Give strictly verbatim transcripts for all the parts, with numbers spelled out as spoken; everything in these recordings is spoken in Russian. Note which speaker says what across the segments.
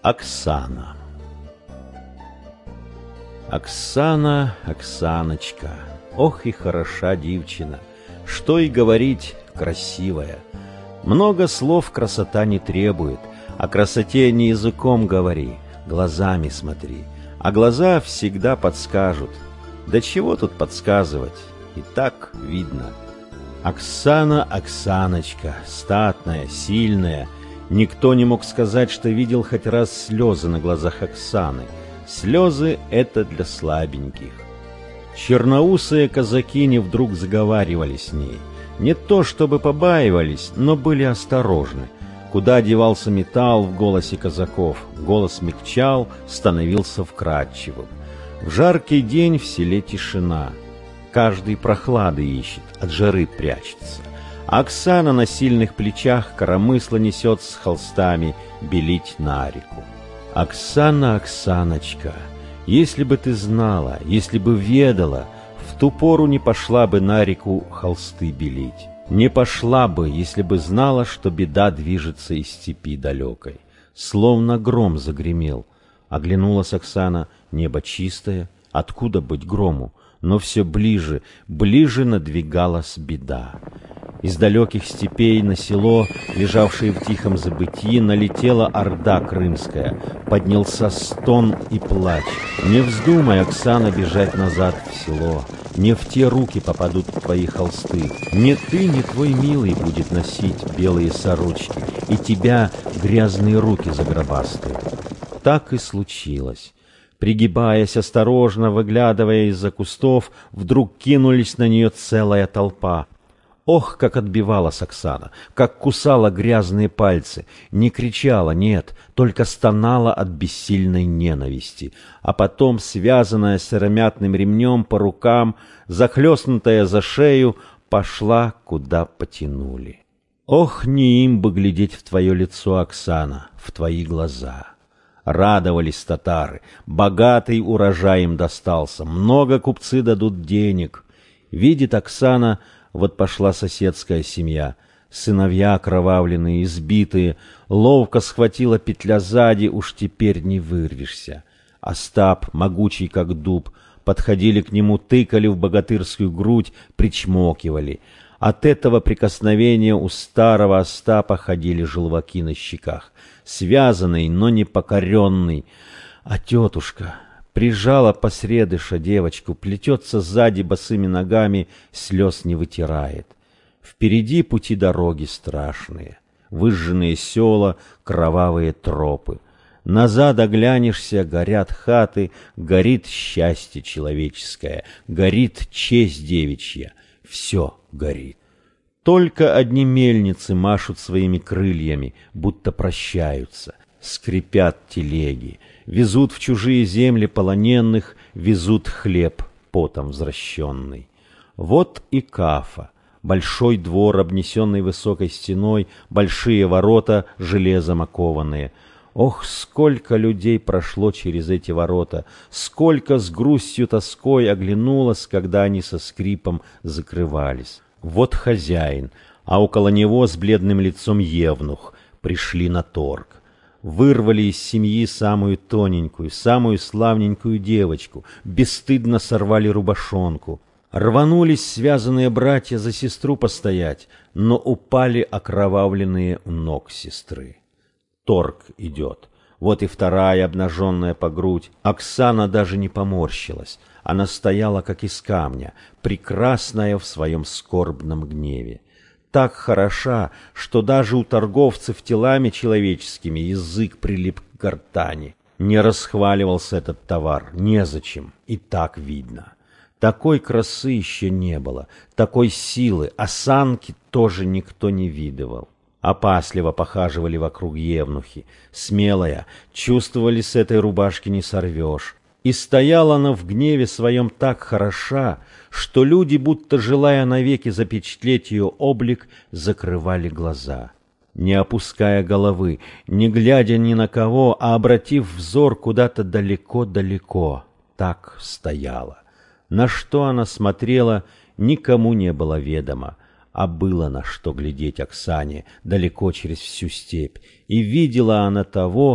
Speaker 1: Оксана. Оксана, Оксаночка, ох и хороша девчина, что и говорить, красивая. Много слов красота не требует, о красоте не языком говори, глазами смотри, а глаза всегда подскажут. Да чего тут подсказывать, и так видно. Оксана, Оксаночка, статная, сильная. Никто не мог сказать, что видел хоть раз слезы на глазах Оксаны. Слезы — это для слабеньких. Черноусые казакини вдруг заговаривали с ней. Не то чтобы побаивались, но были осторожны. Куда девался металл в голосе казаков, голос мягчал, становился вкрадчивым. В жаркий день в селе тишина. Каждый прохлады ищет, от жары прячется. А Оксана на сильных плечах коромысло несет с холстами белить на реку. Оксана, Оксаночка, если бы ты знала, если бы ведала, в ту пору не пошла бы на реку холсты белить. Не пошла бы, если бы знала, что беда движется из степи далекой. Словно гром загремел. Оглянулась Оксана, небо чистое, откуда быть грому? Но все ближе, ближе надвигалась беда. Из далеких степей на село, лежавшее в тихом забытии, налетела орда крымская. Поднялся стон и плач. Не вздумай, Оксана, бежать назад в село. Не в те руки попадут твои холсты. Не ты, не твой милый будет носить белые сорочки, и тебя грязные руки загробастают. Так и случилось. Пригибаясь осторожно, выглядывая из-за кустов, вдруг кинулись на нее целая толпа. Ох, как отбивалась Оксана, как кусала грязные пальцы, не кричала, нет, только стонала от бессильной ненависти, а потом, связанная сыромятным ремнем по рукам, захлестнутая за шею, пошла, куда потянули. Ох, не им бы глядеть в твое лицо, Оксана, в твои глаза. Радовались татары, богатый урожай им достался, много купцы дадут денег. Видит Оксана, вот пошла соседская семья, сыновья окровавленные, избитые, ловко схватила петля сзади, уж теперь не вырвешься. Остап, могучий как дуб, подходили к нему, тыкали в богатырскую грудь, причмокивали. От этого прикосновения у старого Остапа ходили желваки на щеках, связанный, но не покоренный. А тетушка прижала посредыша девочку, плетется сзади босыми ногами, слез не вытирает. Впереди пути дороги страшные, выжженные села, кровавые тропы. Назад оглянешься, горят хаты, горит счастье человеческое, горит честь девичья, все горит. Только одни мельницы машут своими крыльями, будто прощаются. Скрипят телеги, везут в чужие земли полоненных, везут хлеб, потом возвращенный. Вот и Кафа, большой двор, обнесенный высокой стеной, большие ворота, железом окованные. Ох, сколько людей прошло через эти ворота, сколько с грустью тоской оглянулось, когда они со скрипом закрывались. Вот хозяин, а около него с бледным лицом евнух, пришли на торг. Вырвали из семьи самую тоненькую, самую славненькую девочку, бесстыдно сорвали рубашонку. Рванулись связанные братья за сестру постоять, но упали окровавленные у ног сестры. Торг идет. Вот и вторая, обнаженная по грудь. Оксана даже не поморщилась. Она стояла, как из камня, прекрасная в своем скорбном гневе. Так хороша, что даже у торговцев телами человеческими язык прилип к гортани. Не расхваливался этот товар, незачем, и так видно. Такой красы еще не было, такой силы, осанки тоже никто не видывал. Опасливо похаживали вокруг евнухи, смелая, чувствовали, с этой рубашки не сорвешь. И стояла она в гневе своем так хороша, что люди, будто желая навеки запечатлеть ее облик, закрывали глаза. Не опуская головы, не глядя ни на кого, а обратив взор куда-то далеко-далеко, так стояла. На что она смотрела, никому не было ведомо, а было на что глядеть Оксане далеко через всю степь, и видела она того,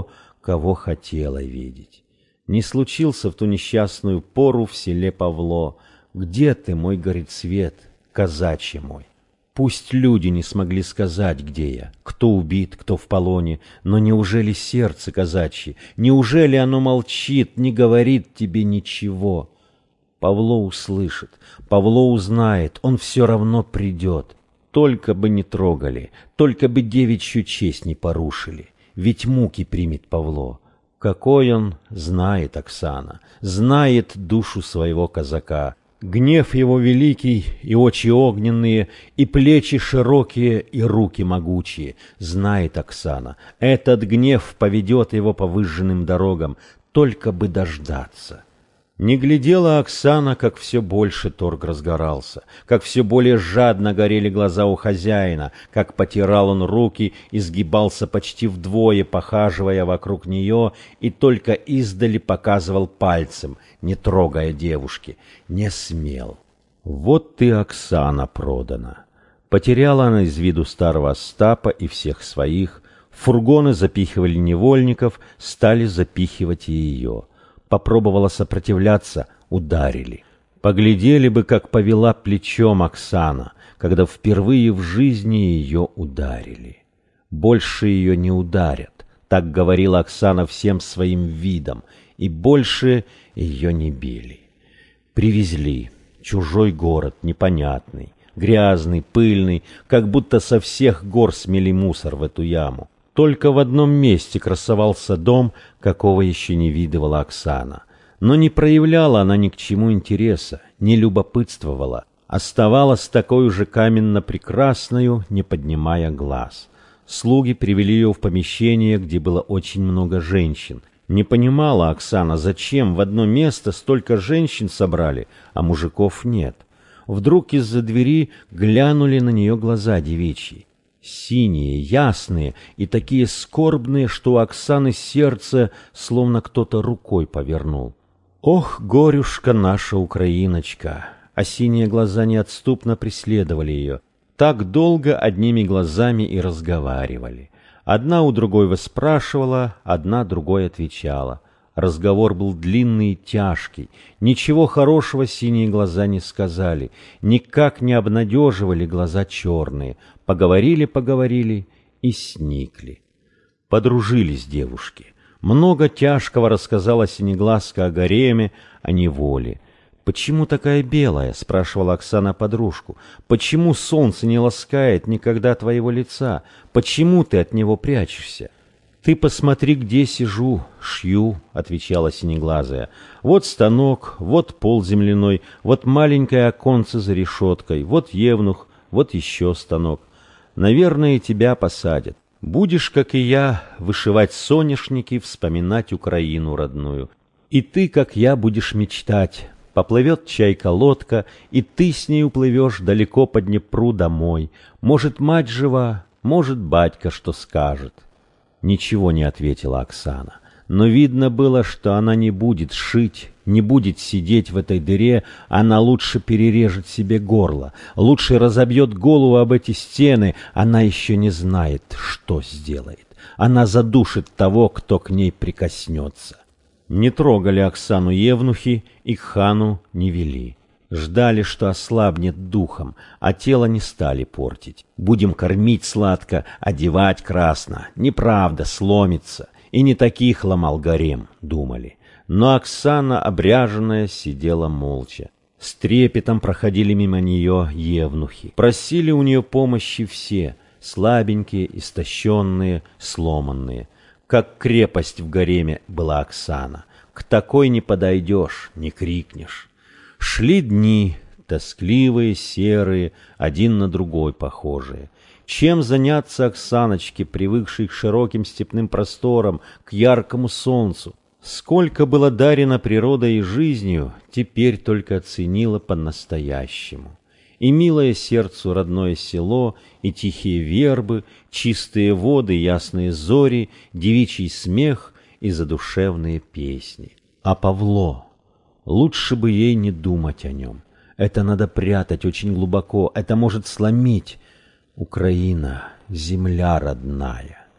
Speaker 1: кого хотела видеть. Не случился в ту несчастную пору в селе Павло. Где ты, мой горит свет, казачий мой? Пусть люди не смогли сказать, где я, кто убит, кто в полоне, но неужели сердце казачье, неужели оно молчит, не говорит тебе ничего? Павло услышит, Павло узнает, он все равно придет. Только бы не трогали, только бы девичью честь не порушили, ведь муки примет Павло. Какой он, знает Оксана, знает душу своего казака. Гнев его великий, и очи огненные, и плечи широкие, и руки могучие. Знает Оксана, этот гнев поведет его по выжженным дорогам, только бы дождаться. Не глядела Оксана, как все больше торг разгорался, как все более жадно горели глаза у хозяина, как потирал он руки и сгибался почти вдвое, похаживая вокруг нее, и только издали показывал пальцем, не трогая девушки, не смел. Вот ты, Оксана, продана. Потеряла она из виду старого Остапа и всех своих, в фургоны запихивали невольников, стали запихивать и ее. Попробовала сопротивляться, ударили. Поглядели бы, как повела плечом Оксана, когда впервые в жизни ее ударили. Больше ее не ударят, так говорила Оксана всем своим видом, и больше ее не били. Привезли, чужой город, непонятный, грязный, пыльный, как будто со всех гор смели мусор в эту яму. Только в одном месте красовался дом, какого еще не видывала Оксана. Но не проявляла она ни к чему интереса, не любопытствовала. Оставалась такой же каменно-прекрасною, не поднимая глаз. Слуги привели ее в помещение, где было очень много женщин. Не понимала Оксана, зачем в одно место столько женщин собрали, а мужиков нет. Вдруг из-за двери глянули на нее глаза девичьи. Синие, ясные и такие скорбные, что у Оксаны сердце словно кто-то рукой повернул. Ох, горюшка наша украиночка! А синие глаза неотступно преследовали ее. Так долго одними глазами и разговаривали. Одна у другой выспрашивала, одна другой отвечала. Разговор был длинный и тяжкий. Ничего хорошего синие глаза не сказали, никак не обнадеживали глаза черные. Поговорили-поговорили и сникли. Подружились девушки. Много тяжкого рассказала Синеглазка о гареме, о неволе. «Почему такая белая?» — спрашивала Оксана подружку. «Почему солнце не ласкает никогда твоего лица? Почему ты от него прячешься?» «Ты посмотри, где сижу, шью», — отвечала Синеглазая. «Вот станок, вот пол земляной, вот маленькое оконце за решеткой, вот евнух, вот еще станок. Наверное, тебя посадят. Будешь, как и я, вышивать соняшники, вспоминать Украину родную. И ты, как я, будешь мечтать. Поплывет чайка-лодка, и ты с ней уплывешь далеко по Днепру домой. Может, мать жива, может, батька что скажет». Ничего не ответила Оксана, но видно было, что она не будет шить, не будет сидеть в этой дыре, она лучше перережет себе горло, лучше разобьет голову об эти стены, она еще не знает, что сделает. Она задушит того, кто к ней прикоснется. Не трогали Оксану евнухи и к хану не вели. Ждали, что ослабнет духом, а тело не стали портить. Будем кормить сладко, одевать красно. Неправда, сломится. И не таких ломал гарем, думали. Но Оксана, обряженная, сидела молча. С трепетом проходили мимо нее евнухи. Просили у нее помощи все, слабенькие, истощенные, сломанные. Как крепость в гареме была Оксана. К такой не подойдешь, не крикнешь. Шли дни, тоскливые, серые, один на другой похожие. Чем заняться Оксаночке, привыкшей к широким степным просторам, к яркому солнцу? Сколько было дарено природой и жизнью, теперь только оценила по-настоящему. И милое сердцу родное село, и тихие вербы, чистые воды, ясные зори, девичий смех и задушевные песни. А Павло? Лучше бы ей не думать о нем. Это надо прятать очень глубоко, это может сломить. Украина, земля родная.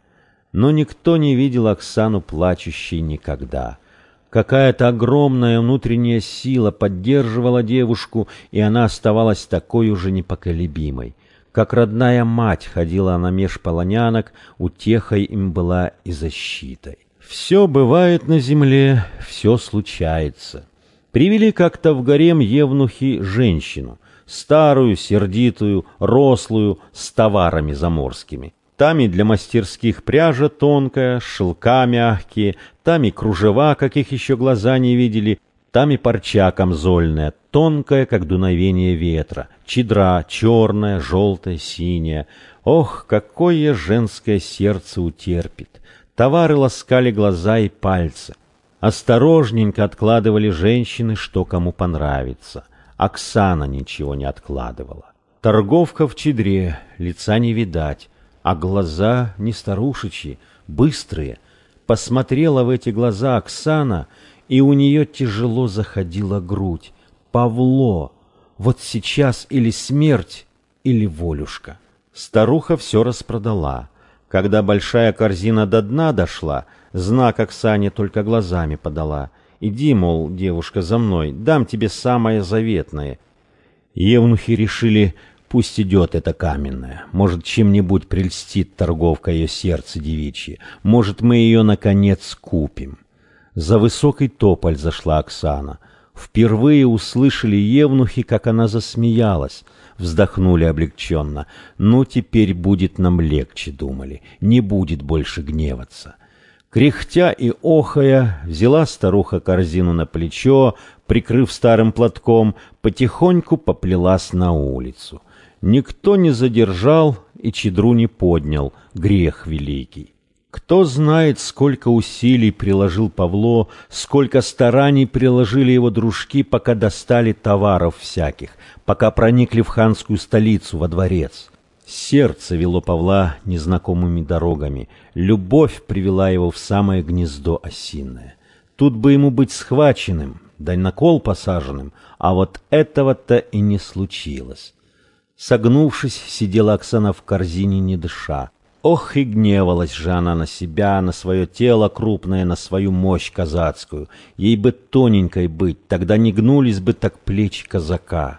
Speaker 1: Но никто не видел Оксану плачущей никогда. Какая-то огромная внутренняя сила поддерживала девушку, и она оставалась такой уже непоколебимой. Как родная мать ходила она меж полонянок, утехой им была и защитой. Все бывает на земле, все случается. Привели как-то в гарем евнухи женщину, старую, сердитую, рослую, с товарами заморскими. Там и для мастерских пряжа тонкая, шелка мягкие, там и кружева, каких еще глаза не видели, там и парча камзольная, тонкая, как дуновение ветра, чедра черная, желтая, синяя. Ох, какое женское сердце утерпит! Товары ласкали глаза и пальцы. Осторожненько откладывали женщины, что кому понравится. Оксана ничего не откладывала. Торговка в чедре, лица не видать, а глаза не старушечьи, быстрые. Посмотрела в эти глаза Оксана, и у нее тяжело заходила грудь. Павло! Вот сейчас или смерть, или волюшка. Старуха все распродала. Когда большая корзина до дна дошла, знак Оксане только глазами подала. «Иди, мол, девушка, за мной, дам тебе самое заветное». Евнухи решили, пусть идет эта каменная. Может, чем-нибудь прельстит торговка ее сердце девичье. Может, мы ее, наконец, купим. За высокий тополь зашла Оксана. Впервые услышали евнухи, как она засмеялась. Вздохнули облегченно. «Ну, теперь будет нам легче», — думали. «Не будет больше гневаться». Кряхтя и охая, взяла старуха корзину на плечо, прикрыв старым платком, потихоньку поплелась на улицу. Никто не задержал и чедру не поднял, грех великий. Кто знает, сколько усилий приложил Павло, сколько стараний приложили его дружки, пока достали товаров всяких, пока проникли в ханскую столицу, во дворец. Сердце вело Павла незнакомыми дорогами, любовь привела его в самое гнездо осиное. Тут бы ему быть схваченным, да на кол посаженным, а вот этого-то и не случилось. Согнувшись, сидела Оксана в корзине, не дыша. Ох, и гневалась же она на себя, на свое тело крупное, на свою мощь казацкую. Ей бы тоненькой быть, тогда не гнулись бы так плечи казака.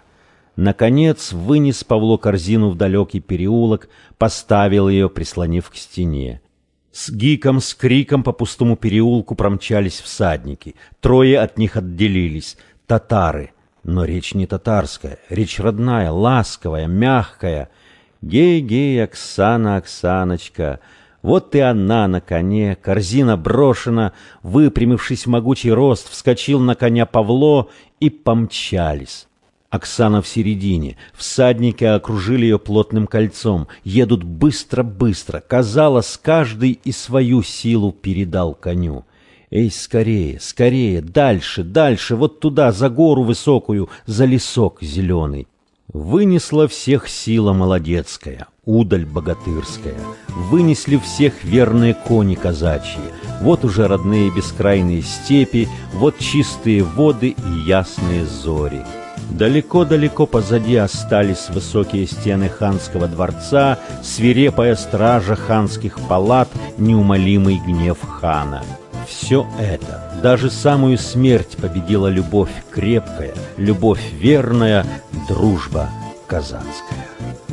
Speaker 1: Наконец вынес Павло корзину в далекий переулок, поставил ее, прислонив к стене. С гиком, с криком по пустому переулку промчались всадники. Трое от них отделились — татары. Но речь не татарская, речь родная, ласковая, мягкая. Гей-гей, Оксана, Оксаночка, вот и она на коне, корзина брошена, выпрямившись в могучий рост, вскочил на коня Павло и помчались. Оксана в середине, всадники окружили ее плотным кольцом, едут быстро-быстро, казалось, каждый и свою силу передал коню. Эй, скорее, скорее, дальше, дальше, вот туда, за гору высокую, за лесок зеленый. Вынесла всех сила молодецкая, удаль богатырская, вынесли всех верные кони казачьи. Вот уже родные бескрайные степи, вот чистые воды и ясные зори. Далеко-далеко позади остались высокие стены ханского дворца, свирепая стража ханских палат, неумолимый гнев хана. Все это, даже самую смерть победила любовь крепкая, любовь верная, дружба казацкая.